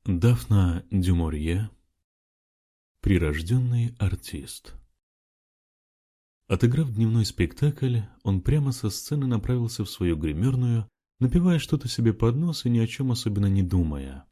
Дафна дю Морье. Прирожденный артист. Отыграв дневной спектакль, он прямо со сцены направился в свою гримерную, напевая что-то себе под нос и ни о чем особенно не думая.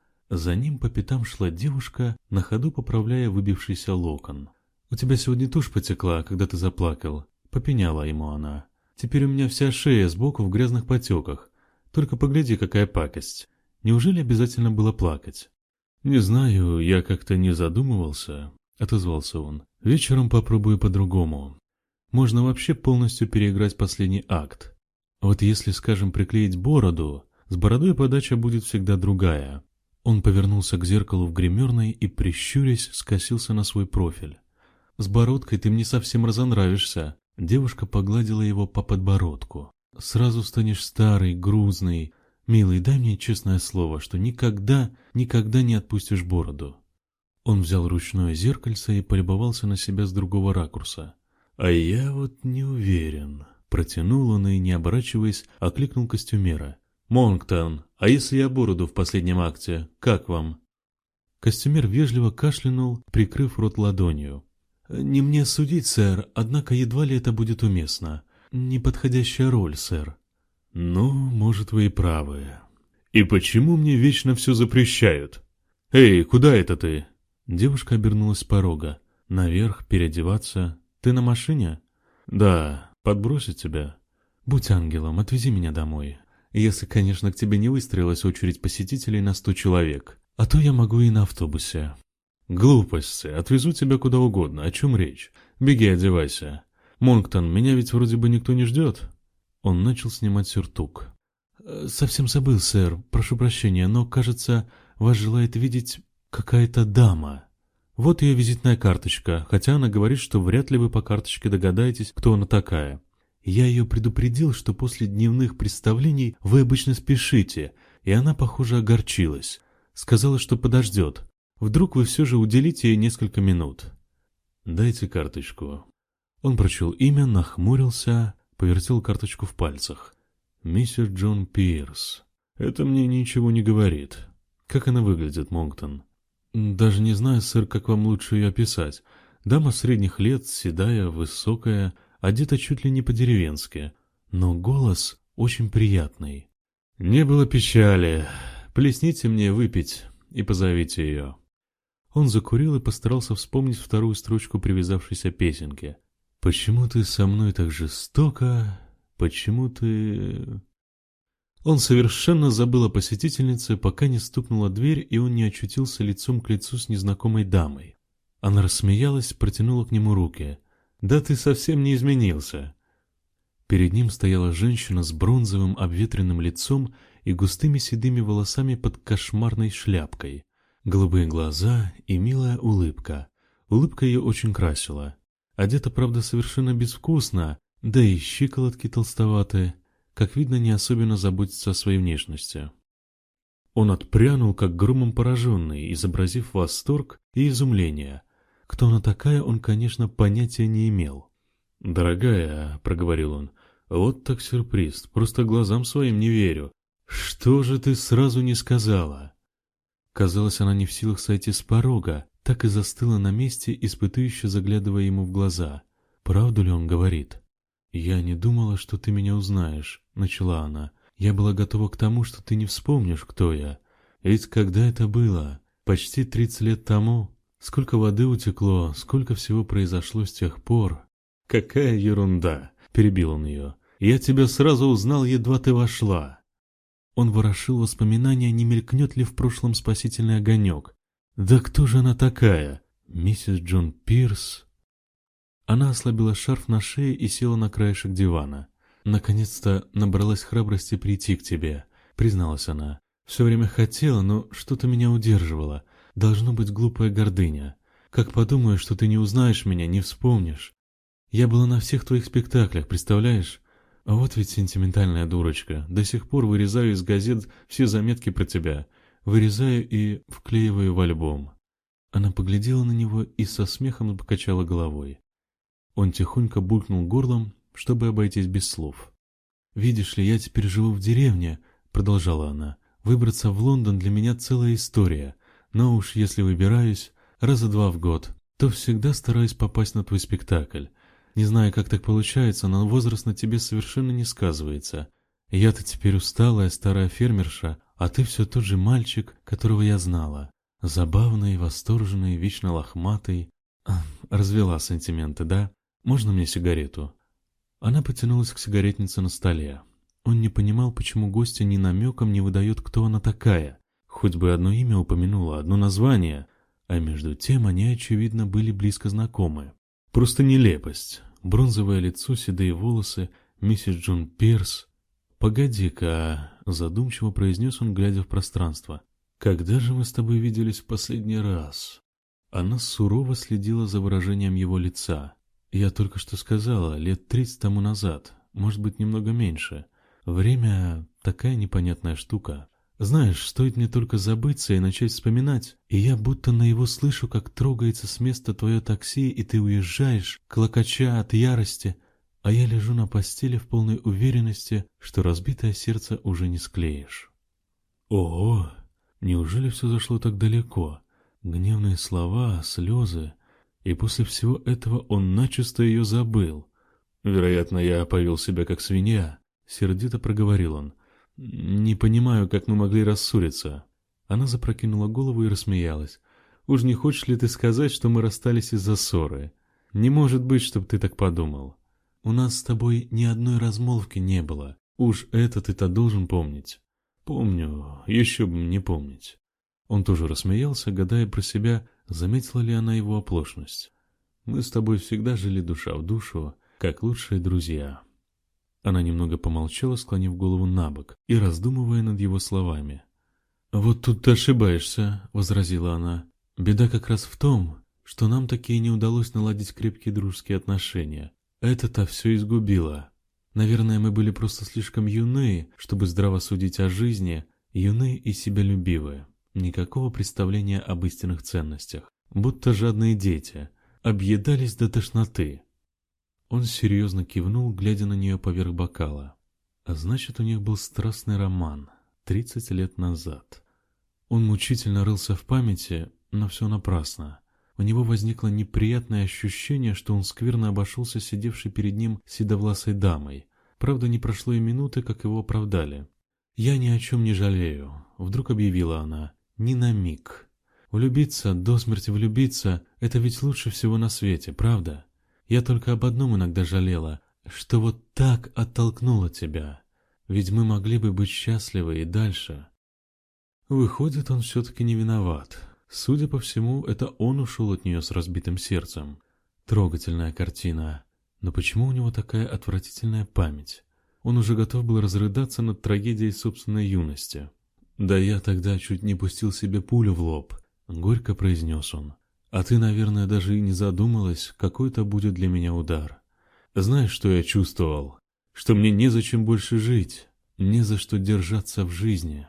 За ним по пятам шла девушка, на ходу поправляя выбившийся локон. «У тебя сегодня тушь потекла, когда ты заплакал», — попеняла ему она. «Теперь у меня вся шея сбоку в грязных потеках. Только погляди, какая пакость. Неужели обязательно было плакать?» «Не знаю, я как-то не задумывался», — отозвался он. «Вечером попробую по-другому. Можно вообще полностью переиграть последний акт. Вот если, скажем, приклеить бороду, с бородой подача будет всегда другая». Он повернулся к зеркалу в гримерной и, прищурясь, скосился на свой профиль. «С бородкой ты мне совсем разонравишься». Девушка погладила его по подбородку. «Сразу станешь старый, грузный. Милый, дай мне честное слово, что никогда не отпустишь бороду». Он взял ручное зеркальце и полюбовался на себя с другого ракурса. «А я вот не уверен», — протянул он и, не оборачиваясь, окликнул костюмера. «Монктон, а если я бороду в последнем акте, как вам?» Костюмер вежливо кашлянул, прикрыв рот ладонью. «Не мне судить, сэр, однако едва ли это будет уместно. Неподходящая роль, сэр». «Ну, может, вы и правы. И почему мне вечно все запрещают? Эй, куда это ты?» Девушка обернулась с порога. «Наверх, переодеваться. Ты на машине?» «Да, подбросить тебя?» «Будь ангелом, отвези меня домой. Если, конечно, к тебе не выстроилась очередь посетителей на 100 человек. А то я могу и на автобусе». «Глупости, отвезу тебя куда угодно. О чем речь? Беги, одевайся. Монктон, меня ведь вроде бы никто не ждет». Он начал снимать сюртук. «Совсем забыл, сэр, прошу прощения, но, кажется, вас желает видеть какая-то дама. Вот ее визитная карточка, хотя она говорит, что вряд ли вы по карточке догадаетесь, кто она такая. Я ее предупредил, что после дневных представлений вы обычно спешите, и она, похоже, огорчилась. Сказала, что подождет. Вдруг вы все же уделите ей несколько минут». «Дайте карточку». Он прочел имя, нахмурился, повертел карточку в пальцах. «Мистер Джон Пирс. Это мне ничего не говорит. Как она выглядит, Монктон?» «Даже не знаю, сэр, как вам лучше ее описать. Дама средних лет, седая, высокая, одета чуть ли не по-деревенски, но голос очень приятный». «Не было печали. Плесните мне выпить и позовите ее». Он закурил и постарался вспомнить вторую строчку привязавшейся песенки. «Почему ты со мной так жестоко? Почему ты...» Он совершенно забыл о посетительнице, пока не стукнула дверь, и он не очутился лицом к лицу с незнакомой дамой. Она рассмеялась, протянула к нему руки. «Да ты совсем не изменился». Перед ним стояла женщина с бронзовым обветренным лицом и густыми седыми волосами под кошмарной шляпкой. Голубые глаза и милая улыбка. Улыбка ее очень красила. Одета, правда, совершенно безвкусно, да и щиколотки толстоватые. Как видно, не особенно заботится о своей внешности. Он отпрянул, как громом пораженный, изобразив восторг и изумление. Кто она такая, он, конечно, понятия не имел. «Дорогая», — проговорил он, — «вот так сюрприз, просто глазам своим не верю. Что же ты сразу не сказала?» Казалось, она не в силах сойти с порога, так и застыла на месте, испытующе заглядывая ему в глаза. «Правду ли он говорит?» «Я не думала, что ты меня узнаешь», — начала она. «Я была готова к тому, что ты не вспомнишь, кто я. Ведь когда это было? Почти 30 лет тому. Сколько воды утекло, сколько всего произошло с тех пор». «Какая ерунда!» — перебил он ее. «Я тебя сразу узнал, едва ты вошла». Он ворошил воспоминания, не мелькнет ли в прошлом спасительный огонек. «Да кто же она такая? Миссис Джон Пирс?» Она ослабила шарф на шее и села на краешек дивана. «Наконец-то набралась храбрости прийти к тебе», — призналась она. «Все время хотела, но что-то меня удерживало. Должно быть глупая гордыня. Как подумаю, что ты не узнаешь меня, не вспомнишь. Я была на всех твоих спектаклях, представляешь? А вот ведь сентиментальная дурочка. До сих пор вырезаю из газет все заметки про тебя. Вырезаю и вклеиваю в альбом». Она поглядела на него и со смехом покачала головой. Он тихонько булькнул горлом, чтобы обойтись без слов. «Видишь ли, я теперь живу в деревне», — продолжала она. Выбраться в Лондон для меня целая история, но уж если выбираюсь раза 2 в год, то всегда стараюсь попасть на твой спектакль. Не знаю, как так получается, но возраст на тебе совершенно не сказывается. Я-то теперь усталая старая фермерша, а ты все тот же мальчик, которого я знала. Забавный, восторженный, вечно лохматый. Развела сантименты, да? Можно мне сигарету?» Она потянулась к сигаретнице на столе. Он не понимал, почему гостья ни намеком не выдает, кто она такая. Хоть бы одно имя упомянула, одно название. А между тем они, очевидно, были близко знакомы. Просто нелепость. Бронзовое лицо, седые волосы, миссис Джон Пирс. «Погоди-ка», — задумчиво произнес он, глядя в пространство. «Когда же мы с тобой виделись в последний раз?» Она сурово следила за выражением его лица. «Я только что сказала, лет 30 тому назад, может быть, немного меньше. Время — такая непонятная штука. Знаешь, стоит мне только забыться и начать вспоминать, и я будто наяву слышу, как трогается с места твое такси, и ты уезжаешь, клокоча от ярости, а я лежу на постели в полной уверенности, что разбитое сердце уже не склеишь». Ого! Неужели все зашло так далеко? Гневные слова, слезы, и после всего этого он начисто ее забыл. «Вероятно, я повел себя как свинья», — сердито проговорил он. «Не понимаю, как мы могли рассориться». Она запрокинула голову и рассмеялась. «Уж не хочешь ли ты сказать, что мы расстались из-за ссоры? Не может быть, чтоб ты так подумал. У нас с тобой ни одной размолвки не было. Уж это ты-то должен помнить». «Помню, еще бы не помнить». Он тоже рассмеялся, гадая про себя, заметила ли она его оплошность. «Мы с тобой всегда жили душа в душу, как лучшие друзья». Она немного помолчала, склонив голову набок и раздумывая над его словами. «Вот тут ты ошибаешься», — возразила она. «Беда как раз в том, что нам таки не удалось наладить крепкие дружеские отношения. Это-то все изгубило. Наверное, мы были просто слишком юны, чтобы здраво судить о жизни, юны и себялюбивые. Никакого представления об истинных ценностях. Будто жадные дети. Объедались до тошноты». Он серьезно кивнул, глядя на нее поверх бокала. А значит, у них был страстный роман 30 лет назад. Он мучительно рылся в памяти, но все напрасно. У него возникло неприятное ощущение, что он скверно обошелся сидевшей перед ним седовласой дамой. Правда, не прошло и минуты, как его оправдали. «Я ни о чем не жалею», — вдруг объявила она, — «ни на миг. Влюбиться, до смерти влюбиться — это ведь лучше всего на свете, правда? Я только об одном иногда жалела, что вот так оттолкнула тебя. Ведь мы могли бы быть счастливы и дальше». Выходит, он все-таки не виноват. Судя по всему, это он ушел от нее с разбитым сердцем. Трогательная картина. Но почему у него такая отвратительная память? Он уже готов был разрыдаться над трагедией собственной юности. «Да я тогда чуть не пустил себе пулю в лоб», — горько произнес он. «А ты, наверное, даже и не задумалась, какой это будет для меня удар. Знаешь, что я чувствовал? Что мне незачем больше жить, не за что держаться в жизни».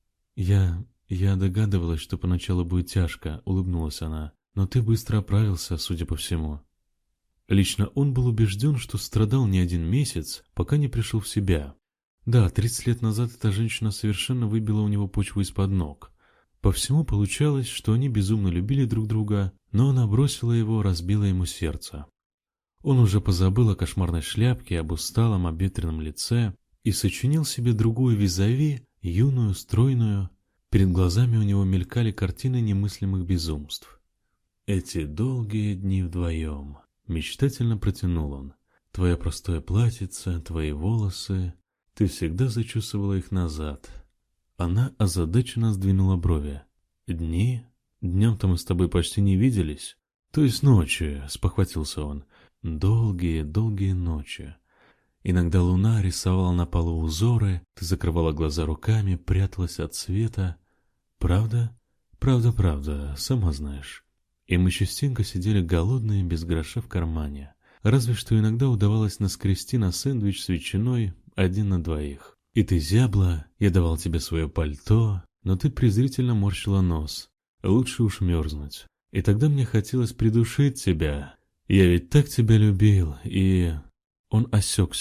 «Я догадывалась, что поначалу будет тяжко», — улыбнулась она. «Но ты быстро оправился, судя по всему». Лично он был убежден, что страдал не один месяц, пока не пришел в себя. Да, 30 лет назад эта женщина совершенно выбила у него почву из-под ног. По всему получалось, что они безумно любили друг друга, но она бросила его, разбила ему сердце. Он уже позабыл о кошмарной шляпке, об усталом, обветренном лице и сочинил себе другую визави, юную, стройную. Перед глазами у него мелькали картины немыслимых безумств. «Эти долгие дни вдвоем», — мечтательно протянул он. «Твое простое платьице, твои волосы. Ты всегда зачесывала их назад». Она озадаченно сдвинула брови. «Дни? Днем-то мы с тобой почти не виделись. То есть ночи», — спохватился он. «Долгие, долгие ночи. Иногда луна рисовала на полу узоры, ты закрывала глаза руками, пряталась от света. Правда? Правда, сама знаешь». И мы частенько сидели голодные, без гроша в кармане. Разве что иногда удавалось наскрести на сэндвич с ветчиной 1 на 2. И ты зябла, я давал тебе свое пальто, но ты презрительно морщила нос. Лучше уж мерзнуть. И тогда мне хотелось придушить тебя. Я ведь так тебя любил, и... Он осекся,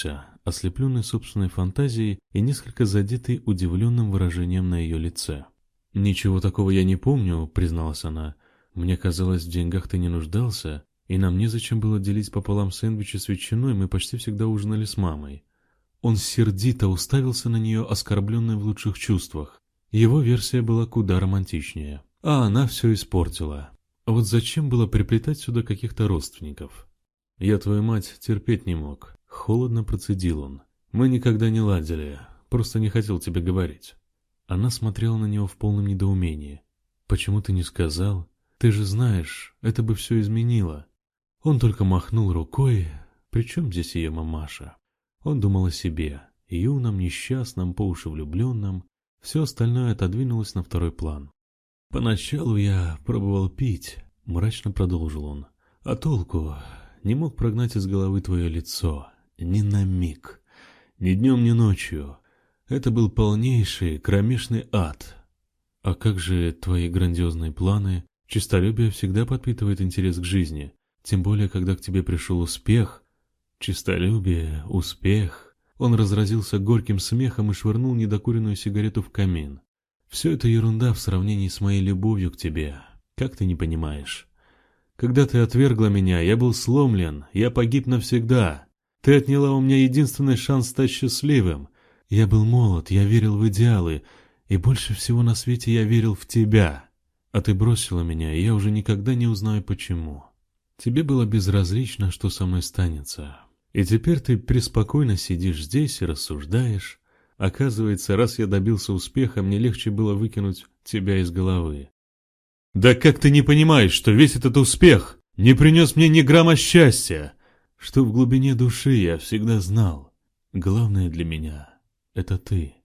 ослепленный собственной фантазией и несколько задетый удивленным выражением на ее лице. «Ничего такого я не помню», — призналась она. «Мне казалось, в деньгах ты не нуждался, и нам незачем было делить пополам сэндвичи с ветчиной, мы почти всегда ужинали с мамой». Он сердито уставился на нее, оскорбленный в лучших чувствах. Его версия была куда романтичнее. А она все испортила. А вот зачем было приплетать сюда каких-то родственников? «Я твою мать терпеть не мог», — холодно процедил он. «Мы никогда не ладили, просто не хотел тебе говорить». Она смотрела на него в полном недоумении. «Почему ты не сказал? Ты же знаешь, это бы все изменило». Он только махнул рукой. Причем здесь ее мамаша? Он думал о себе, юном, несчастном, по уши влюбленном. Все остальное отодвинулось на второй план. «Поначалу я пробовал пить», — мрачно продолжил он. «А толку? Не мог прогнать из головы твое лицо. Ни на миг. Ни днем, ни ночью. Это был полнейший, кромешный ад. А как же твои грандиозные планы? Честолюбие всегда подпитывает интерес к жизни, тем более, когда к тебе пришел успех. Честолюбие, успех». Он разразился горьким смехом и швырнул недокуренную сигарету в камин. «Все это ерунда в сравнении с моей любовью к тебе. Как ты не понимаешь? Когда ты отвергла меня, я был сломлен, я погиб навсегда. Ты отняла у меня единственный шанс стать счастливым. Я был молод, я верил в идеалы, и больше всего на свете я верил в тебя. А ты бросила меня, и я уже никогда не узнаю почему. Тебе было безразлично, что со мной станется. И теперь ты преспокойно сидишь здесь и рассуждаешь. Оказывается, раз я добился успеха, мне легче было выкинуть тебя из головы». «Да как ты не понимаешь, что весь этот успех не принес мне ни грамма счастья?» «Что в глубине души я всегда знал. Главное для меня — это ты».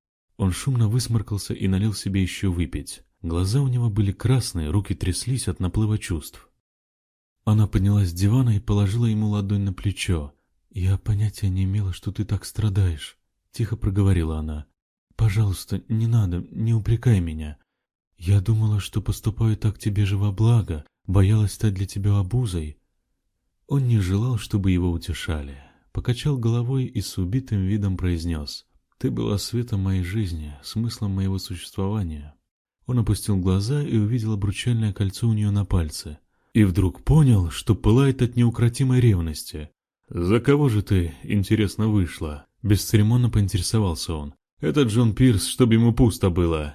Он шумно высморкался и налил себе еще выпить. Глаза у него были красные, руки тряслись от наплыва чувств. Она поднялась с дивана и положила ему ладонь на плечо. «Я понятия не имела, что ты так страдаешь», — тихо проговорила она. «Пожалуйста, не надо, не упрекай меня. Я думала, что поступаю так тебе же во благо, боялась стать для тебя обузой». Он не желал, чтобы его утешали. Покачал головой и с убитым видом произнес: «Ты была светом моей жизни, смыслом моего существования». Он опустил глаза и увидел обручальное кольцо у нее на пальце. И вдруг понял, что пылает от неукротимой ревности. «За кого же ты, интересно, вышла?» Бесцеремонно поинтересовался он. «Это Джон Пирс, чтобы ему пусто было».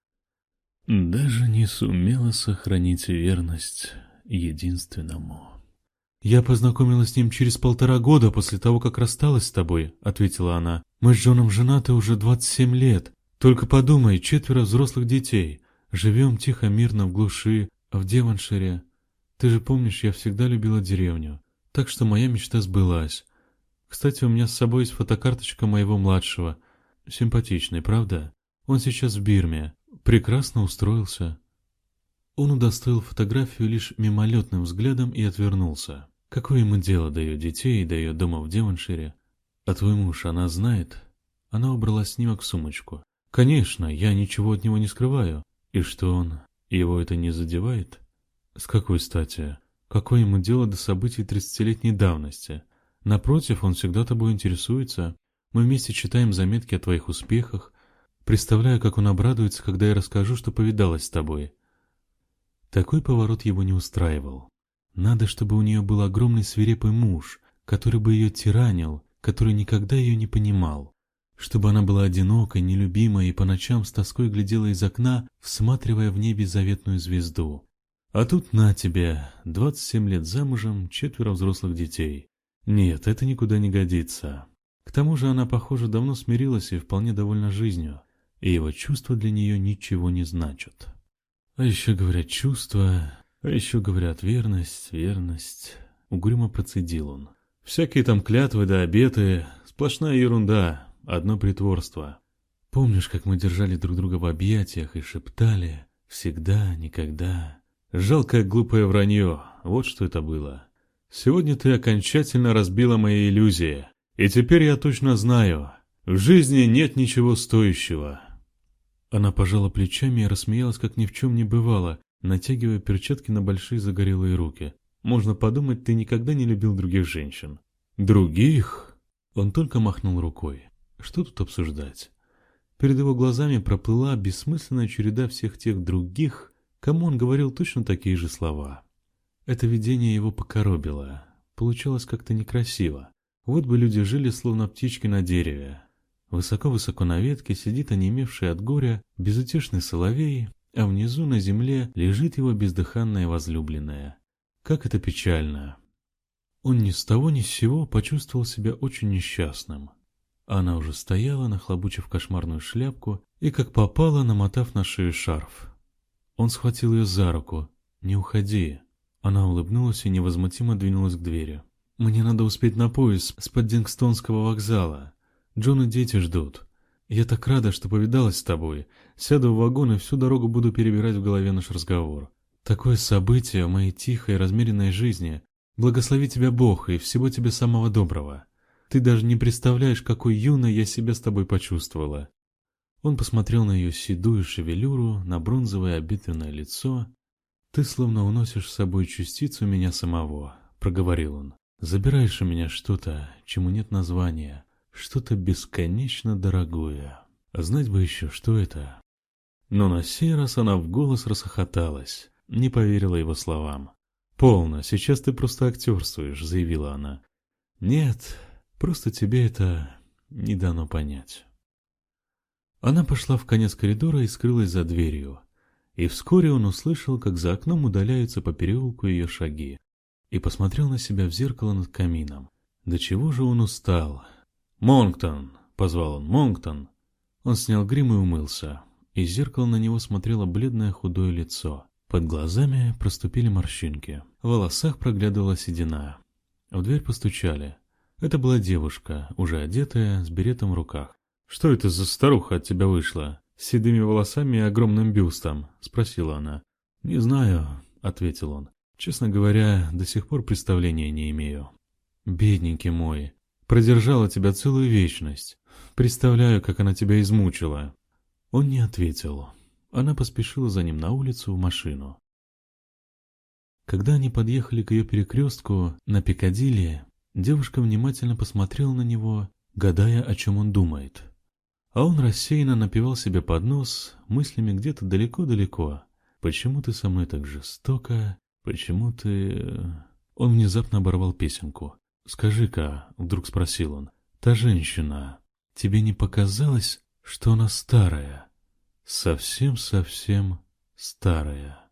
«Даже не сумела сохранить верность единственному». «Я познакомилась с ним через 1,5 года после того, как рассталась с тобой», — ответила она. «Мы с Джоном женаты уже 27 лет. Только подумай, 4 взрослых детей. Живем тихо, мирно в глуши, в Девоншире. Ты же помнишь, я всегда любила деревню. Так что моя мечта сбылась. Кстати, у меня с собой есть фотокарточка моего младшего. Симпатичный, правда? Он сейчас в Бирме. Прекрасно устроился». Он удостоил фотографию лишь мимолетным взглядом и отвернулся. Какое ему дело до ее детей и до ее дома в Девоншире? «А твой муж, она знает?» Она убрала снимок в сумочку. «Конечно, я ничего от него не скрываю. И что он? Его это не задевает?» «С какой стати? Какое ему дело до событий 30-летней давности? Напротив, он всегда тобой интересуется. Мы вместе читаем заметки о твоих успехах. Представляю, как он обрадуется, когда я расскажу, что повидалась с тобой». Такой поворот его не устраивал. Надо, чтобы у нее был огромный свирепый муж, который бы ее тиранил, который никогда ее не понимал. Чтобы она была одинокой, нелюбимой и по ночам с тоской глядела из окна, всматривая в небе заветную звезду. А тут на тебе, 27 лет замужем, 4 взрослых детей. Нет, это никуда не годится. К тому же она, похоже, давно смирилась и вполне довольна жизнью, и его чувства для нее ничего не значат. А еще говорят чувства, а еще говорят верность, верность. Угрюмо процедил он. Всякие там клятвы да обеты, сплошная ерунда, одно притворство. Помнишь, как мы держали друг друга в объятиях и шептали «всегда, никогда». Жалкое глупое вранье, вот что это было. Сегодня ты окончательно разбила мои иллюзии, и теперь я точно знаю, в жизни нет ничего стоящего. Она пожала плечами и рассмеялась, как ни в чем не бывало, натягивая перчатки на большие загорелые руки. «Можно подумать, ты никогда не любил других женщин». «Других?» Он только махнул рукой. Что тут обсуждать? Перед его глазами проплыла бессмысленная череда всех тех других, кому он говорил точно такие же слова. Это видение его покоробило. Получалось как-то некрасиво. Вот бы люди жили, словно птички на дереве. Высоко-высоко на ветке сидит онемевший от горя безутешный соловей, а внизу на земле лежит его бездыханная возлюбленная. Как это печально! Он ни с того ни с сего почувствовал себя очень несчастным. Она уже стояла, нахлобучив кошмарную шляпку и, как попало, намотав на шею шарф. Он схватил ее за руку. «Не уходи». Она улыбнулась и невозмутимо двинулась к двери. «Мне надо успеть на поезд с Паддингстонского вокзала. Джон и дети ждут. Я так рада, что повидалась с тобой. Сяду в вагон и всю дорогу буду перебирать в голове наш разговор. Такое событие в моей тихой, размеренной жизни. Благослови тебя Бог и всего тебе самого доброго. Ты даже не представляешь, какой юной я себя с тобой почувствовала». Он посмотрел на ее седую шевелюру, на бронзовое обветренное лицо. «Ты словно уносишь с собой частицу меня самого», — проговорил он. «Забираешь у меня что-то, чему нет названия, что-то бесконечно дорогое. Знать бы еще, что это». Но на сей раз она в голос расхохоталась, не поверила его словам. «Полно, сейчас ты просто актерствуешь», — заявила она. «Нет, просто тебе это не дано понять». Она пошла в конец коридора и скрылась за дверью. И вскоре он услышал, как за окном удаляются по переулку ее шаги, и посмотрел на себя в зеркало над камином. До чего же он устал? «Монктон!» — позвал он. «Монктон!» Он снял грим и умылся. Из зеркала на него смотрело бледное худое лицо. Под глазами проступили морщинки. В волосах проглядывала седина. В дверь постучали. Это была девушка, уже одетая, с беретом в руках. «Что это за старуха от тебя вышла? С седыми волосами и огромным бюстом?» — спросила она. «Не знаю», — ответил он. «Честно говоря, до сих пор представления не имею». «Бедненький мой, продержала тебя целую вечность. Представляю, как она тебя измучила». Он не ответил. Она поспешила за ним на улицу в машину. Когда они подъехали к ее перекрестку на Пикадилли, девушка внимательно посмотрела на него, гадая, о чем он думает. А он рассеянно напевал себе под нос, мыслями где-то далеко-далеко. «Почему ты со мной так жестоко? Почему ты...» Он внезапно оборвал песенку. «Скажи-ка», — вдруг спросил он, — «та женщина, тебе не показалось, что она старая? Совсем-совсем старая?»